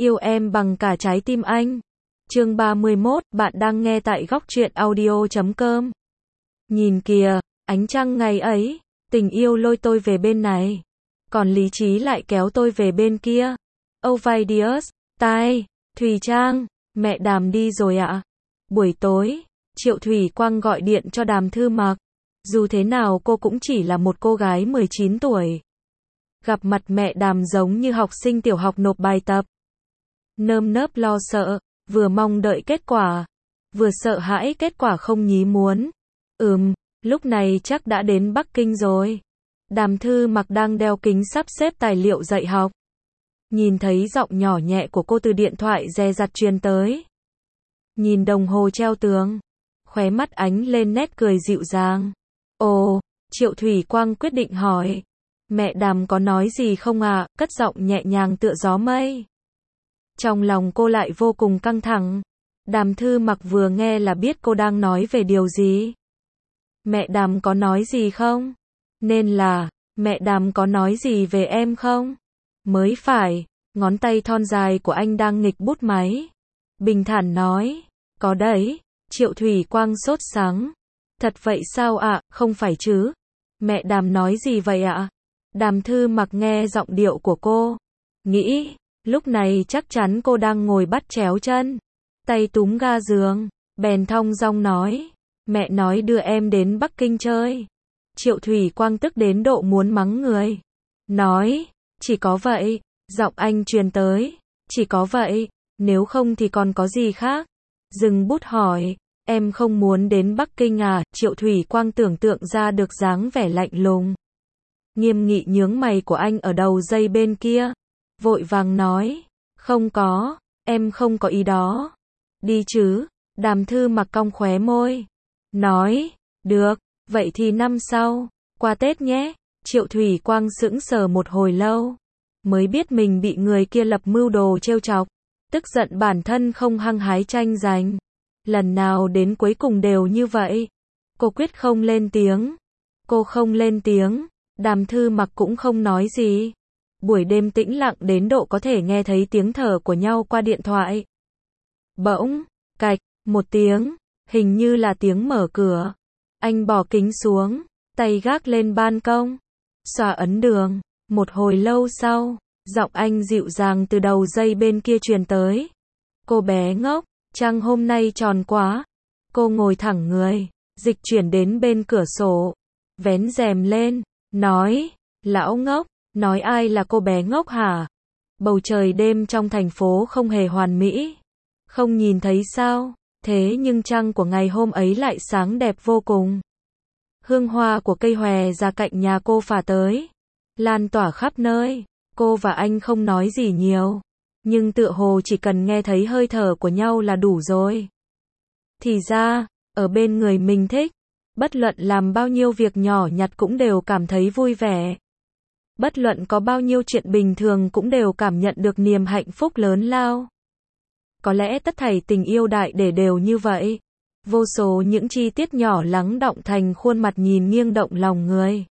Yêu em bằng cả trái tim anh. Chương 31, bạn đang nghe tại góc truyện audio.com. Nhìn kìa, ánh trăng ngày ấy, tình yêu lôi tôi về bên này, còn lý trí lại kéo tôi về bên kia. Ovidius, tai, Thùy Trang, mẹ Đàm đi rồi ạ. Buổi tối, Triệu Thủy Quang gọi điện cho Đàm Thư Mặc. Dù thế nào cô cũng chỉ là một cô gái 19 tuổi. Gặp mặt mẹ Đàm giống như học sinh tiểu học nộp bài tập. Nơm nớp lo sợ, vừa mong đợi kết quả, vừa sợ hãi kết quả không nhí muốn. Lúc này chắc đã đến Bắc Kinh rồi. Đàm Thư Mặc đang đeo kính sắp xếp tài liệu dạy học. Nhìn thấy giọng nhỏ nhẹ của cô từ điện thoại dè dặt truyền tới. Nhìn đồng hồ treo tường, khóe mắt ánh lên nét cười dịu dàng. Ồ, Triệu Thủy Quang quyết định hỏi. Mẹ Đàm có nói gì không ạ? Cất giọng nhẹ nhàng tựa gió mây. Trong lòng cô lại vô cùng căng thẳng. Đàm Thư Mặc vừa nghe là biết cô đang nói về điều gì. Mẹ Đàm có nói gì không? Nên là, mẹ Đàm có nói gì về em không? Mới phải, ngón tay thon dài của anh đang nghịch bút máy. Bình thản nói, có đấy. Triệu Thủy Quang sốt sắng. Thật vậy sao ạ? Không phải chứ? Mẹ Đàm nói gì vậy ạ? Đàm Thư Mặc nghe giọng điệu của cô, nghĩ, lúc này chắc chắn cô đang ngồi bắt chéo chân, tay túm ga giường, bèn thong dong nói, mẹ nói đưa em đến Bắc Kinh chơi. Triệu Thủy Quang tức đến độ muốn mắng người. Nói, chỉ có vậy, giọng anh truyền tới, chỉ có vậy, nếu không thì còn có gì khác. Dừng bút hỏi, em không muốn đến Bắc Kinh à? Triệu Thủy Quang tưởng tượng ra được dáng vẻ lạnh lùng, nghiêm nghị nhướng mày của anh ở đầu dây bên kia. Vội vàng nói, không có, em không có ý đó. Đi chứ? Đàm Thư Mặc cong khóe môi. Nói, được, vậy thì năm sau, qua Tết nhé. Triệu Thủy Quang sững sờ một hồi lâu, mới biết mình bị người kia lập mưu đồ trêu chọc. Tức giận bản thân không hăng hái tranh giành. Lần nào đến cuối cùng đều như vậy. Cô quyết không lên tiếng. Cô không lên tiếng. Đàm Thư Mặc cũng không nói gì. Buổi đêm tĩnh lặng đến độ có thể nghe thấy tiếng thở của nhau qua điện thoại. Bỗng, cạch, một tiếng, hình như là tiếng mở cửa. Anh bỏ kính xuống, tay gác lên ban công, xòa ấn đường. Một hồi lâu sau, giọng anh dịu dàng từ đầu dây bên kia truyền tới. Cô bé ngốc, trăng hôm nay tròn quá. Cô ngồi thẳng người, dịch chuyển đến bên cửa sổ, vén rèm lên, nói, lão ngốc, nói ai là cô bé ngốc hả? Bầu trời đêm trong thành phố không hề hoàn mỹ. Không nhìn thấy sao? Thế nhưng trăng của ngày hôm ấy lại sáng đẹp vô cùng. Hương hoa của cây hòe ra cạnh nhà cô phả tới, lan tỏa khắp nơi. Cô và anh không nói gì nhiều, nhưng tựa hồ chỉ cần nghe thấy hơi thở của nhau là đủ rồi. Thì ra, ở bên người mình thích, bất luận làm bao nhiêu việc nhỏ nhặt cũng đều cảm thấy vui vẻ. Bất luận có bao nhiêu chuyện bình thường cũng đều cảm nhận được niềm hạnh phúc lớn lao. Có lẽ tất thảy tình yêu đại để đều như vậy. Vô số những chi tiết nhỏ lắng đọng thành khuôn mặt nhìn nghiêng động lòng người.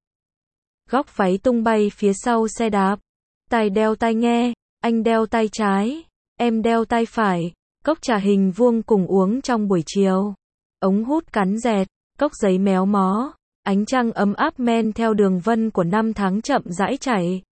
Góc váy tung bay phía sau xe đạp. Tài đeo tai nghe, anh đeo tai trái, em đeo tai phải. Cốc trà hình vuông cùng uống trong buổi chiều. Ống hút cắn dẹt, cốc giấy méo mó. Ánh trăng ấm áp men theo đường vân của năm tháng chậm rãi chảy,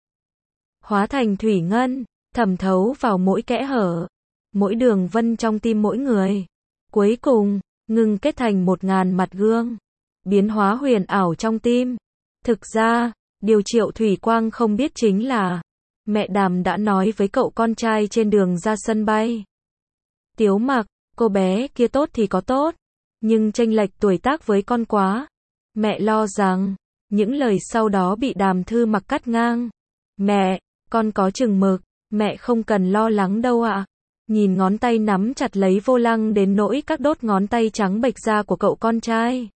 hóa thành thủy ngân, thẩm thấu vào mỗi kẽ hở, mỗi đường vân trong tim mỗi người. Cuối cùng, ngưng kết thành 1000 mặt gương, biến hóa huyền ảo trong tim. Thực ra, điều Triệu Thủy Quang không biết chính là, mẹ Đàm đã nói với cậu con trai trên đường ra sân bay. Tiếu Mặc, cô bé kia tốt thì có tốt, nhưng chênh lệch tuổi tác với con quá. Mẹ lo rằng, những lời sau đó bị Đàm Thư Mặc cắt ngang. Mẹ, con có chừng mực, mẹ không cần lo lắng đâu ạ. Nhìn ngón tay nắm chặt lấy vô lăng đến nỗi các đốt ngón tay trắng bệch ra của cậu con trai.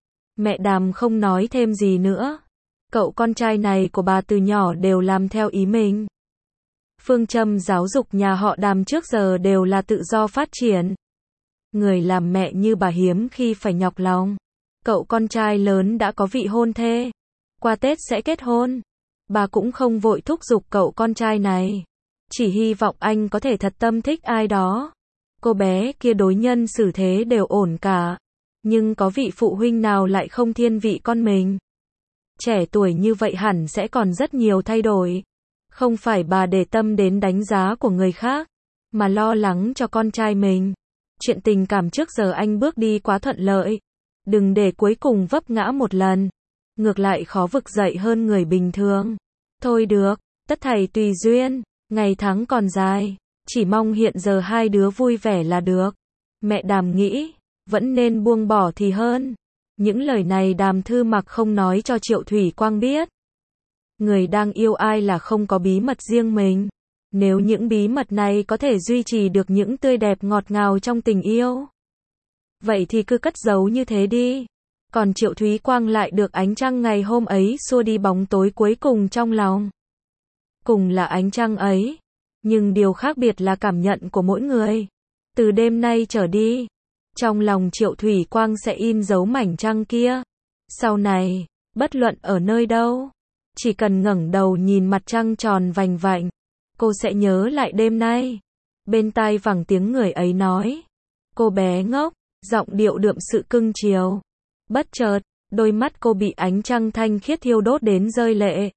Mẹ Đàm không nói thêm gì nữa. Cậu con trai này của bà từ nhỏ đều làm theo ý mình. Phương châm giáo dục nhà họ Đàm trước giờ đều là tự do phát triển. Người làm mẹ như bà hiếm khi phải nhọc lòng. Cậu con trai lớn đã có vị hôn thê, qua Tết sẽ kết hôn. Bà cũng không vội thúc giục cậu con trai này. Chỉ hy vọng anh có thể thật tâm thích ai đó. Cô bé kia đối nhân xử thế đều ổn cả. Nhưng có vị phụ huynh nào lại không thiên vị con mình? Trẻ tuổi như vậy hẳn sẽ còn rất nhiều thay đổi. Không phải bà để tâm đến đánh giá của người khác, mà lo lắng cho con trai mình. Chuyện tình cảm trước giờ anh bước đi quá thuận lợi. Đừng để cuối cùng vấp ngã một lần. Ngược lại khó vực dậy hơn người bình thường. Thôi được, tất thảy tùy duyên, ngày tháng còn dài. Chỉ mong hiện giờ hai đứa vui vẻ là được. Mẹ Đàm nghĩ, vẫn nên buông bỏ thì hơn. Những lời này Đàm Thư Mặc không nói cho Triệu Thủy Quang biết. Người đang yêu ai là không có bí mật riêng mình. Nếu những bí mật này có thể duy trì được những tươi đẹp ngọt ngào trong tình yêu, vậy thì cứ cất giấu như thế đi. Còn Triệu Thúy Quang lại được ánh trăng ngày hôm ấy xua đi bóng tối cuối cùng trong lòng. Cùng là ánh trăng ấy, nhưng điều khác biệt là cảm nhận của mỗi người. Từ đêm nay trở đi, trong lòng Triệu Thủy Quang sẽ in dấu mảnh trăng kia. Sau này, bất luận ở nơi đâu, chỉ cần ngẩng đầu nhìn mặt trăng tròn vành vạnh, cô sẽ nhớ lại đêm nay. Bên tai vẳng tiếng người ấy nói. Cô bé ngốc, giọng điệu đượm sự cưng chiều. Bất chợt, đôi mắt cô bị ánh trăng thanh khiết thiêu đốt đến rơi lệ.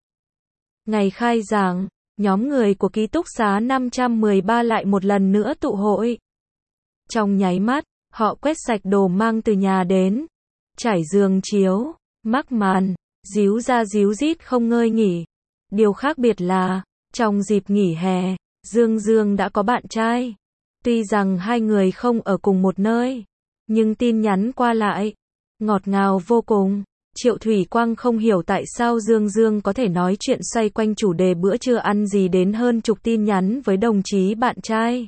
Ngày khai giảng, nhóm người của ký túc xá 513 lại một lần nữa tụ hội. Trong nháy mắt, họ quét sạch đồ mang từ nhà đến. Trải giường chiếu, mắc màn, díu ra díu dít không ngơi nghỉ. Điều khác biệt là, trong dịp nghỉ hè, Dương Dương đã có bạn trai. Tuy rằng hai người không ở cùng một nơi, nhưng tin nhắn qua lại, ngọt ngào vô cùng. Triệu Thủy Quang không hiểu tại sao Dương Dương có thể nói chuyện xoay quanh chủ đề bữa trưa ăn gì đến hơn chục tin nhắn với đồng chí bạn trai.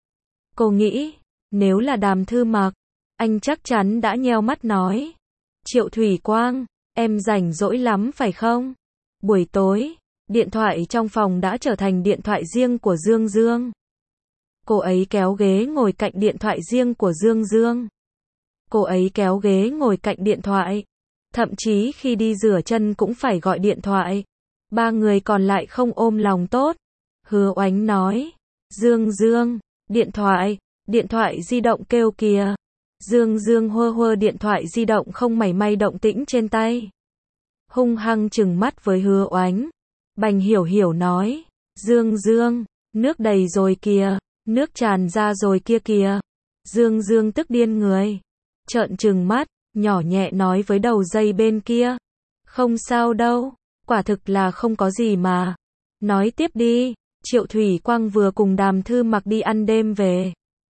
Cô nghĩ, nếu là Đàm Thư Mặc, anh chắc chắn đã nheo mắt nói. Triệu Thủy Quang, em rảnh rỗi lắm phải không? Buổi tối, điện thoại trong phòng đã trở thành điện thoại riêng của Dương Dương. Cô ấy kéo ghế ngồi cạnh điện thoại riêng của Dương Dương. Cô ấy kéo ghế ngồi cạnh điện thoại. Thậm chí khi đi rửa chân cũng phải gọi điện thoại. Ba người còn lại không ôm lòng tốt. Hứa Oánh nói. Dương Dương, điện thoại di động kêu kìa. Dương Dương hơ hơ điện thoại di động không mảy may động tĩnh trên tay. Hung hăng trừng mắt với Hứa Oánh. Bành Hiểu Hiểu nói. Dương Dương, nước đầy rồi kìa, nước tràn ra rồi kia kìa. Dương Dương tức điên người. Trợn trừng mắt, nhỏ nhẹ nói với đầu dây bên kia. Không sao đâu, quả thực là không có gì mà. Nói tiếp đi. Triệu Thủy Quang vừa cùng Đàm Thư Mặc đi ăn đêm về.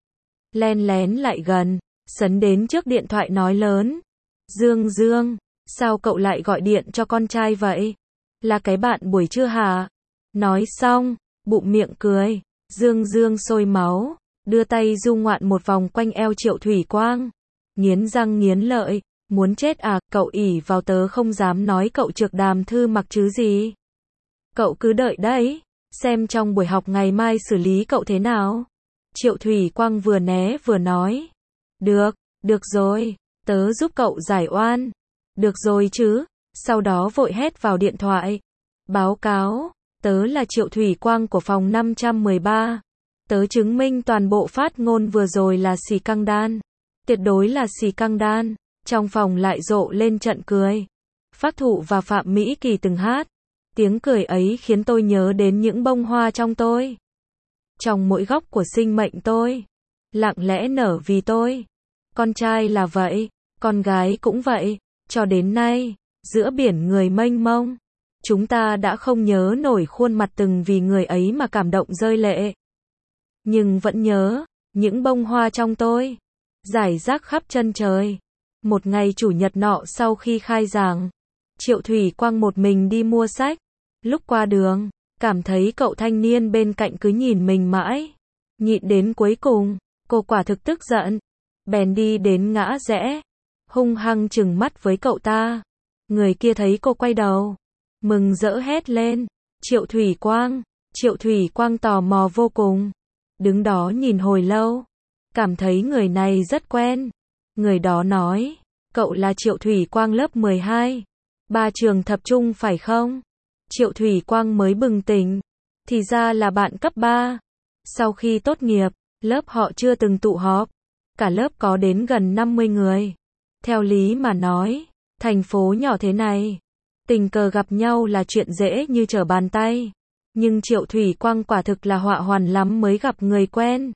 Len lén lại gần, sấn đến trước điện thoại nói lớn. Dương Dương, sao cậu lại gọi điện cho con trai vậy? Là cái bạn buổi trưa hả? Nói xong, bụng miệng cười. Dương Dương sôi máu, đưa tay du ngoạn một vòng quanh eo Triệu Thủy Quang. Nghiến răng nghiến lợi, muốn chết à, cậu ỷ vào tớ không dám nói cậu trược Đàm Thư Mặc chứ gì. Cậu cứ đợi đấy, xem trong buổi học ngày mai xử lý cậu thế nào. Triệu Thủy Quang vừa né vừa nói. Được rồi, tớ giúp cậu giải oan. Được rồi chứ, sau đó vội hét vào điện thoại. Báo cáo, tớ là Triệu Thủy Quang của phòng 513. Tớ chứng minh toàn bộ phát ngôn vừa rồi là xì căng đan. Tuyệt đối là xì căng đan. Trong phòng lại rộ lên trận cười. Phác Thụ và Phạm Mỹ Kỳ từng hát. Tiếng cười ấy khiến tôi nhớ đến những bông hoa trong tôi. Trong mỗi góc của sinh mệnh tôi. Lặng lẽ nở vì tôi. Con trai là vậy, con gái cũng vậy. Cho đến nay, giữa biển người mênh mông, chúng ta đã không nhớ nổi khuôn mặt từng vì người ấy mà cảm động rơi lệ. Nhưng vẫn nhớ, những bông hoa trong tôi, rải rác khắp chân trời. Một ngày chủ nhật nọ sau khi khai giảng, Triệu Thủy Quang một mình đi mua sách. Lúc qua đường, cảm thấy cậu thanh niên bên cạnh cứ nhìn mình mãi. Nhịn đến cuối cùng, cô quả thực tức giận. Bèn đi đến ngã rẽ, hung hăng trừng mắt với cậu ta. Người kia thấy cô quay đầu, mừng rỡ hét lên. Triệu Thủy Quang tò mò vô cùng. Đứng đó nhìn hồi lâu, cảm thấy người này rất quen. Người đó nói, cậu là Triệu Thủy Quang lớp 12. Ba trường thập trung phải không? Triệu Thủy Quang mới bừng tỉnh. Thì ra là bạn cấp 3. Sau khi tốt nghiệp, lớp họ chưa từng tụ họp. Cả lớp có đến gần 50 người. Theo lý mà nói, thành phố nhỏ thế này, tình cờ gặp nhau là chuyện dễ như trở bàn tay. Nhưng Triệu Thủy Quang quả thực là họa hoàn lắm mới gặp người quen.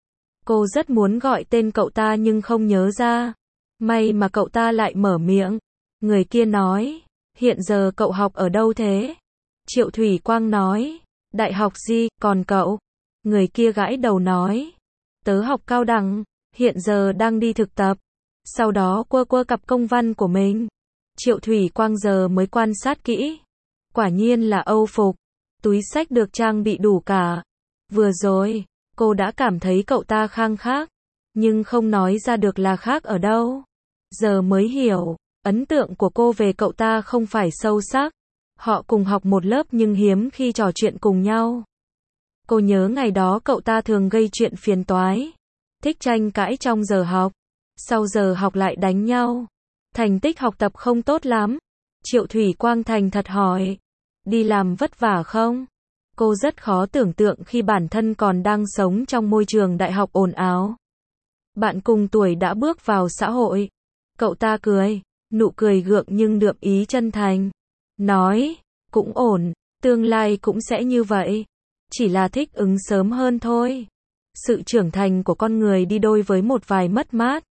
Cô rất muốn gọi tên cậu ta nhưng không nhớ ra. May mà cậu ta lại mở miệng. Người kia nói, hiện giờ cậu học ở đâu thế? Triệu Thủy Quang nói, đại học gì, còn cậu? Người kia gãi đầu nói, tớ học cao đẳng, hiện giờ đang đi thực tập. Sau đó quơ cặp công văn của mình. Triệu Thủy Quang giờ mới quan sát kỹ. Quả nhiên là Âu phục. Túi xách được trang bị đủ cả. Vừa rồi, cô đã cảm thấy cậu ta khang khác. Nhưng không nói ra được là khác ở đâu. Giờ mới hiểu, ấn tượng của cô về cậu ta không phải sâu sắc. Họ cùng học một lớp nhưng hiếm khi trò chuyện cùng nhau. Cô nhớ ngày đó cậu ta thường gây chuyện phiền toái. Thích tranh cãi trong giờ học. Sau giờ học lại đánh nhau. Thành tích học tập không tốt lắm. Triệu Thủy Quang thành thật hỏi. Đi làm vất vả không? Cô rất khó tưởng tượng khi bản thân còn đang sống trong môi trường đại học ồn ào. Bạn cùng tuổi đã bước vào xã hội. Cậu ta cười, nụ cười gượng nhưng đượm ý chân thành. Nói, cũng ổn, tương lai cũng sẽ như vậy. Chỉ là thích ứng sớm hơn thôi. Sự trưởng thành của con người đi đôi với một vài mất mát.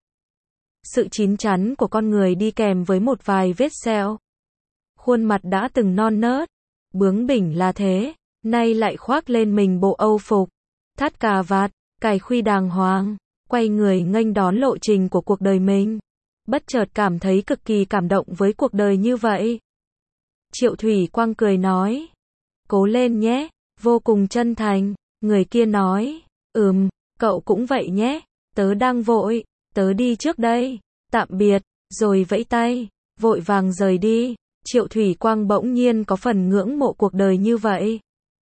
Sự chín chắn của con người đi kèm với một vài vết sẹo. Khuôn mặt đã từng non nớt, bướng bỉnh là thế, nay lại khoác lên mình bộ Âu phục, thắt cà vạt, cài khuy đàng hoàng, quay người nghênh đón lộ trình của cuộc đời mình. Bất chợt cảm thấy cực kỳ cảm động với cuộc đời như vậy. Triệu Thủy Quang cười nói, cố lên nhé, vô cùng chân thành. Người kia nói, cậu cũng vậy nhé, tớ đang vội, tớ đi trước đây, tạm biệt, rồi vẫy tay, vội vàng rời đi. Triệu Thủy Quang bỗng nhiên có phần ngưỡng mộ cuộc đời như vậy.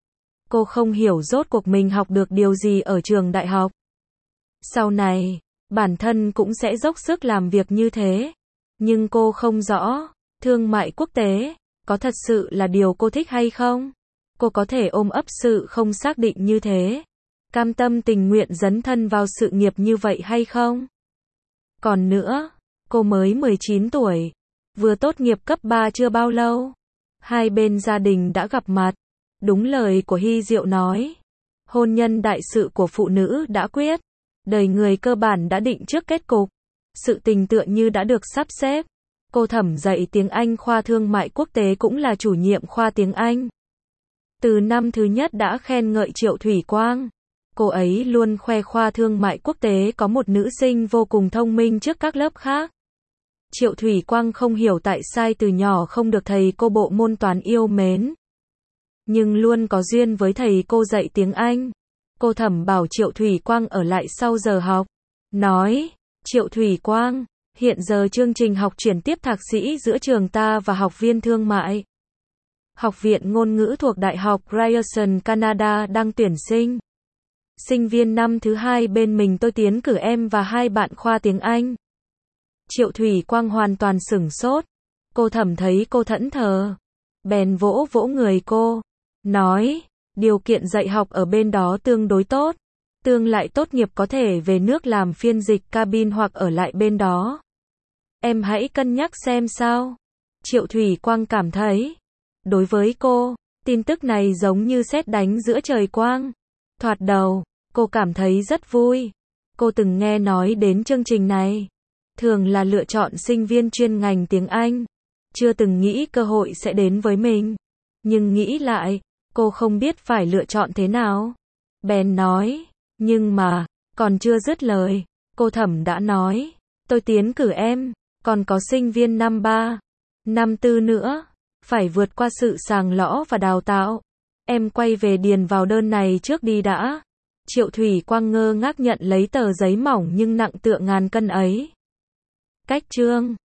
Cô không hiểu rốt cuộc mình học được điều gì ở trường đại học. Sau này, bản thân cũng sẽ dốc sức làm việc như thế. Nhưng cô không rõ, thương mại quốc tế, có thật sự là điều cô thích hay không? Cô có thể ôm ấp sự không xác định như thế. Cam tâm tình nguyện dấn thân vào sự nghiệp như vậy hay không? Còn nữa, cô mới 19 tuổi. Vừa tốt nghiệp cấp 3 chưa bao lâu. Hai bên gia đình đã gặp mặt. Đúng lời của Hy Diệu nói. Hôn nhân đại sự của phụ nữ đã quyết. Đời người cơ bản đã định trước kết cục. Sự tình tựa như đã được sắp xếp. Cô Thẩm dạy tiếng Anh khoa thương mại quốc tế cũng là chủ nhiệm khoa tiếng Anh. Từ năm thứ nhất đã khen ngợi Triệu Thủy Quang. Cô ấy luôn khoe khoa thương mại quốc tế có một nữ sinh vô cùng thông minh trước các lớp khác. Triệu Thủy Quang không hiểu tại sao từ nhỏ không được thầy cô bộ môn toán yêu mến. Nhưng luôn có duyên với thầy cô dạy tiếng Anh. Cô Thẩm bảo Triệu Thủy Quang ở lại sau giờ học. Nói, Triệu Thủy Quang, hiện giờ chương trình học chuyển tiếp thạc sĩ giữa trường ta và học viên thương mại. Học viện ngôn ngữ thuộc Đại học Ryerson Canada đang tuyển sinh. Sinh viên năm thứ 2 bên mình tôi tiến cử em và 2 bạn khoa tiếng Anh. Triệu Thủy Quang hoàn toàn sửng sốt. Cô Thẩm thấy cô thẫn thờ. Bèn vỗ vỗ người cô. Nói, điều kiện dạy học ở bên đó tương đối tốt. Tương lai tốt nghiệp có thể về nước làm phiên dịch cabin hoặc ở lại bên đó. Em hãy cân nhắc xem sao. Triệu Thủy Quang cảm thấy. Đối với cô, tin tức này giống như sét đánh giữa trời quang. Thoạt đầu, cô cảm thấy rất vui. Cô từng nghe nói đến chương trình này. Thường là lựa chọn sinh viên chuyên ngành tiếng Anh. Chưa từng nghĩ cơ hội sẽ đến với mình. Nhưng nghĩ lại, cô không biết phải lựa chọn thế nào. Bèn nói, nhưng mà, còn chưa dứt lời, cô Thẩm đã nói, tôi tiến cử em, còn có sinh viên năm 3, năm 4 nữa, phải vượt qua sự sàng lõ và đào tạo. Em quay về điền vào đơn này trước đi đã. Triệu Thủy Quang ngơ ngác nhận lấy tờ giấy mỏng nhưng nặng tựa ngàn cân ấy. Cách chương